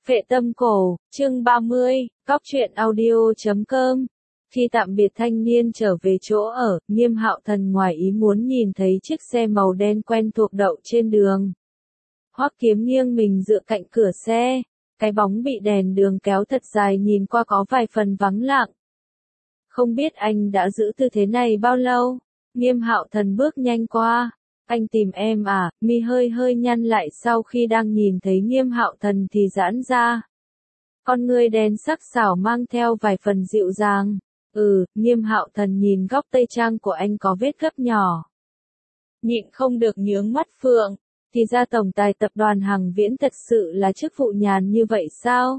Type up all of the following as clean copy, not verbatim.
Phệ tâm cổ, chương 30, cóc truyện audio.com. Khi tạm biệt thanh niên trở về chỗ ở, Nghiêm Hạo Thần ngoài ý muốn nhìn thấy chiếc xe màu đen quen thuộc đậu trên đường. Hoắc Kiếm nghiêng mình dựa cạnh cửa xe, cái bóng bị đèn đường kéo thật dài nhìn qua có vài phần vắng lặng. Không biết anh đã giữ tư thế này bao lâu? Nghiêm Hạo Thần bước nhanh qua. Anh tìm em à? Mi hơi nhăn lại sau khi đang nhìn thấy Nghiêm Hạo Thần thì giãn ra. Con ngươi đen sắc sảo mang theo vài phần dịu dàng. Nghiêm Hạo Thần nhìn góc tây trang của anh có vết gấp nhỏ. Nhịn không được nhướng mắt Phượng, thì ra tổng tài tập đoàn Hằng Viễn thật sự là chức vụ nhàn như vậy sao?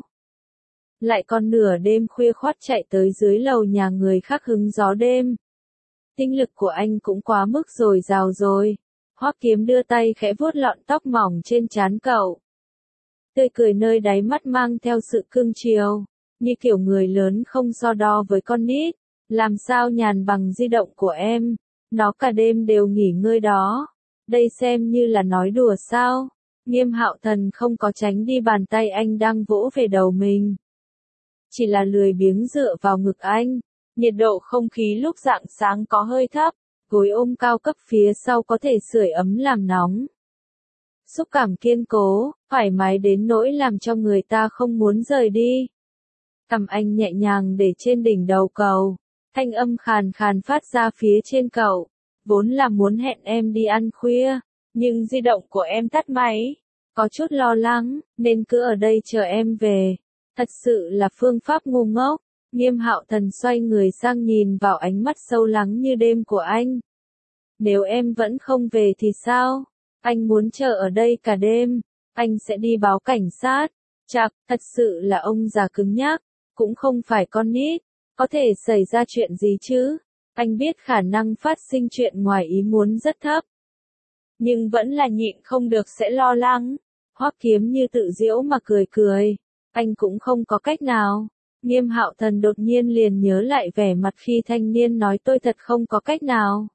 Lại còn nửa đêm khuya khoắt chạy tới dưới lầu nhà người khác hứng gió đêm. Tinh lực của anh cũng quá mức dồi dào rồi. Hoắc Kiếm đưa tay khẽ vuốt lọn tóc mỏng trên trán cậu. Tươi cười nơi đáy mắt mang theo sự cưng chiều, như kiểu người lớn không so đo với con nít. Làm sao nhàn bằng di động của em, nó cả đêm đều nghỉ ngơi đó. Đây xem như là nói đùa sao? Nghiêm Hạo Thần không có tránh đi bàn tay anh đang vỗ về đầu mình. Chỉ là lười biếng dựa vào ngực anh. Nhiệt độ không khí lúc rạng sáng có hơi thấp. Gối ôm cao cấp phía sau có thể sưởi ấm làm nóng. Xúc cảm kiên cố, thoải mái đến nỗi làm cho người ta không muốn rời đi. Cằm anh nhẹ nhàng để trên đỉnh đầu cậu, thanh âm khàn khàn phát ra phía trên cậu. Vốn là muốn hẹn em đi ăn khuya, nhưng di động của em tắt máy. Có chút lo lắng, nên cứ ở đây chờ em về. Thật sự là phương pháp ngu ngốc. Nghiêm Hạo Thần xoay người sang nhìn vào ánh mắt sâu lắng như đêm của anh. Nếu em vẫn không về thì sao? Anh muốn chờ ở đây cả đêm. Anh sẽ đi báo cảnh sát. Chạc, thật sự là ông già cứng nhắc. Cũng không phải con nít. Có thể xảy ra chuyện gì chứ? Anh biết khả năng phát sinh chuyện ngoài ý muốn rất thấp. Nhưng vẫn là nhịn không được sẽ lo lắng. Hoắc Kiếm như tự giễu mà cười cười. Anh cũng không có cách nào. Nghiêm Hạo Thần đột nhiên liền nhớ lại vẻ mặt khi thanh niên nói tôi thật không có cách nào.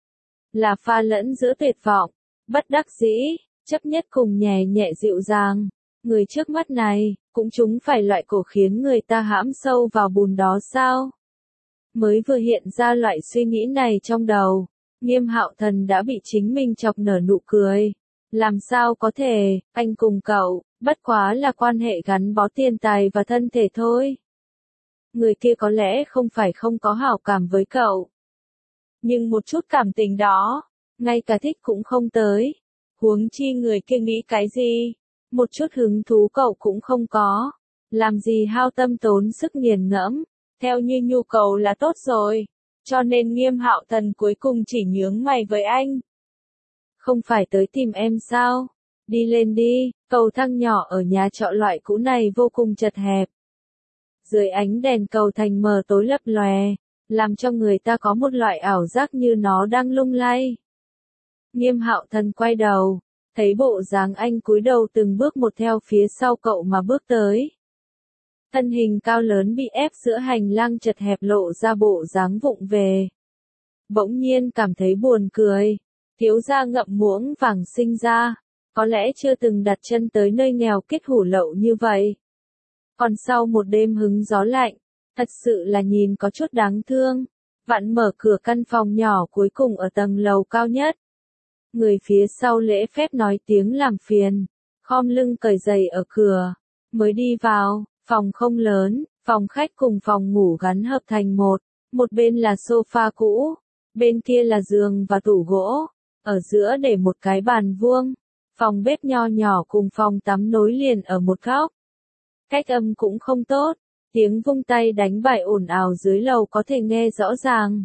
Là pha lẫn giữa tuyệt vọng, bất đắc dĩ, chấp nhất cùng nhẹ nhẹ dịu dàng. Người trước mắt này, cũng chúng phải loại cổ khiến người ta hãm sâu vào bùn đó sao? Mới vừa hiện ra loại suy nghĩ này trong đầu, Nghiêm Hạo Thần đã bị chính mình chọc nở nụ cười. Làm sao có thể, anh cùng cậu, bất quá là quan hệ gắn bó tiền tài và thân thể thôi. Người kia có lẽ không phải không có hảo cảm với cậu. Nhưng một chút cảm tình đó, ngay cả thích cũng không tới. Huống chi người kia nghĩ cái gì, một chút hứng thú cậu cũng không có. Làm gì hao tâm tốn sức nghiền ngẫm, theo như nhu cầu là tốt rồi. Cho nên Nghiêm Hạo Thần cuối cùng chỉ nhướng mày với anh. Không phải tới tìm em sao? Đi lên đi, cầu thang nhỏ ở nhà trọ loại cũ này vô cùng chật hẹp. Dưới ánh đèn cầu thành mờ tối lấp lòe, làm cho người ta có một loại ảo giác như nó đang lung lay. Nghiêm Hạo Thần quay đầu, thấy bộ dáng anh cúi đầu từng bước một theo phía sau cậu mà bước tới. Thân hình cao lớn bị ép giữa hành lang chật hẹp lộ ra bộ dáng vụng về. Bỗng nhiên cảm thấy buồn cười, thiếu gia ngậm muỗng vàng sinh ra, có lẽ chưa từng đặt chân tới nơi nghèo kết hủ lậu như vậy. Còn sau một đêm hứng gió lạnh, thật sự là nhìn có chút đáng thương. Vặn mở cửa căn phòng nhỏ cuối cùng ở tầng lầu cao nhất. Người phía sau lễ phép nói tiếng làm phiền, khom lưng cởi giày ở cửa, mới đi vào. Phòng không lớn, phòng khách cùng phòng ngủ gắn hợp thành một bên là sofa cũ, bên kia là giường và tủ gỗ, ở giữa để một cái bàn vuông. Phòng bếp nho nhỏ cùng phòng tắm nối liền ở một góc. Cách âm cũng không tốt, tiếng vung tay đánh bài ồn ào dưới lầu có thể nghe rõ ràng.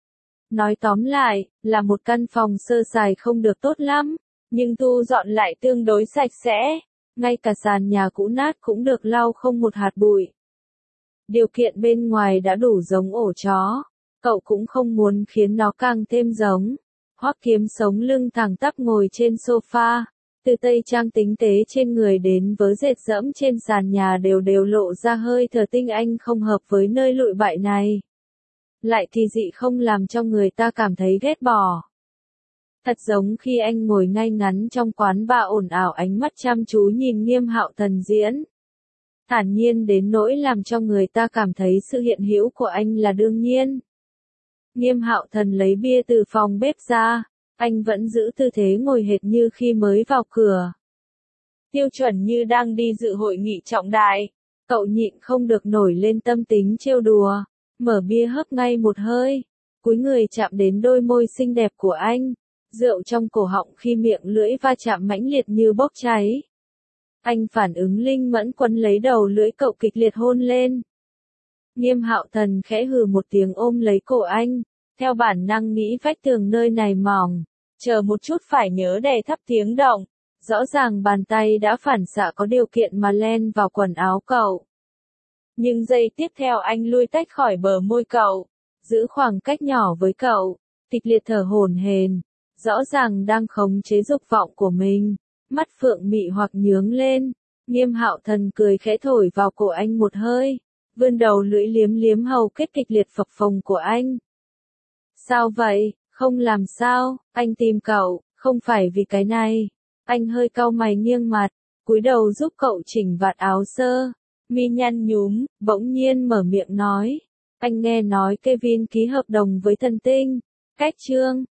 Nói tóm lại, là một căn phòng sơ sài không được tốt lắm, nhưng thu dọn lại tương đối sạch sẽ, ngay cả sàn nhà cũ nát cũng được lau không một hạt bụi. Điều kiện bên ngoài đã đủ giống ổ chó, cậu cũng không muốn khiến nó càng thêm giống. Hoắc Kiếm sống lưng thẳng tắp ngồi trên sofa. Từ tây trang tinh tế trên người đến vớ dệt dẫm trên sàn nhà đều lộ ra hơi thở tinh anh không hợp với nơi lụi bại này. Lại kỳ dị không làm cho người ta cảm thấy ghét bỏ. Thật giống khi anh ngồi ngay ngắn trong quán bar ồn ào ánh mắt chăm chú nhìn Nghiêm Hạo Thần diễn. thản nhiên đến nỗi làm cho người ta cảm thấy sự hiện hữu của anh là đương nhiên. Nghiêm Hạo Thần lấy bia từ phòng bếp ra, anh vẫn giữ tư thế ngồi hệt như khi mới vào cửa. Tiêu chuẩn như đang đi dự hội nghị trọng đại, cậu nhịn không được nổi lên tâm tính trêu đùa, mở bia hớp ngay một hơi, cúi người chạm đến đôi môi xinh đẹp của anh, rượu trong cổ họng khi miệng lưỡi va chạm mãnh liệt như bốc cháy. Anh phản ứng linh mẫn quấn lấy đầu lưỡi cậu kịch liệt hôn lên. Nghiêm Hạo Thần khẽ hừ một tiếng ôm lấy cổ anh, theo bản năng nghĩ vách tường nơi này mỏng, chờ một chút phải nhớ đè thấp tiếng động. Rõ ràng bàn tay đã phản xạ có điều kiện mà len vào quần áo cậu. Nhưng giây tiếp theo anh lui tách khỏi bờ môi cậu, giữ khoảng cách nhỏ với cậu, kịch liệt thở hổn hển, rõ ràng đang khống chế dục vọng của mình, mắt phượng mị hoặc nhướng lên. Nghiêm Hạo Thần cười khẽ thổi vào cổ anh một hơi, vươn đầu lưỡi liếm liếm hầu kết kịch liệt phập phồng của anh. Sao vậy, không làm sao, anh tìm cậu, không phải vì cái này. Anh hơi cau mày nghiêng mặt, cúi đầu giúp cậu chỉnh vạt áo sơ, mi nhăn nhúm, bỗng nhiên mở miệng nói. Anh nghe nói Kevin ký hợp đồng với Thần Tinh. Cách chương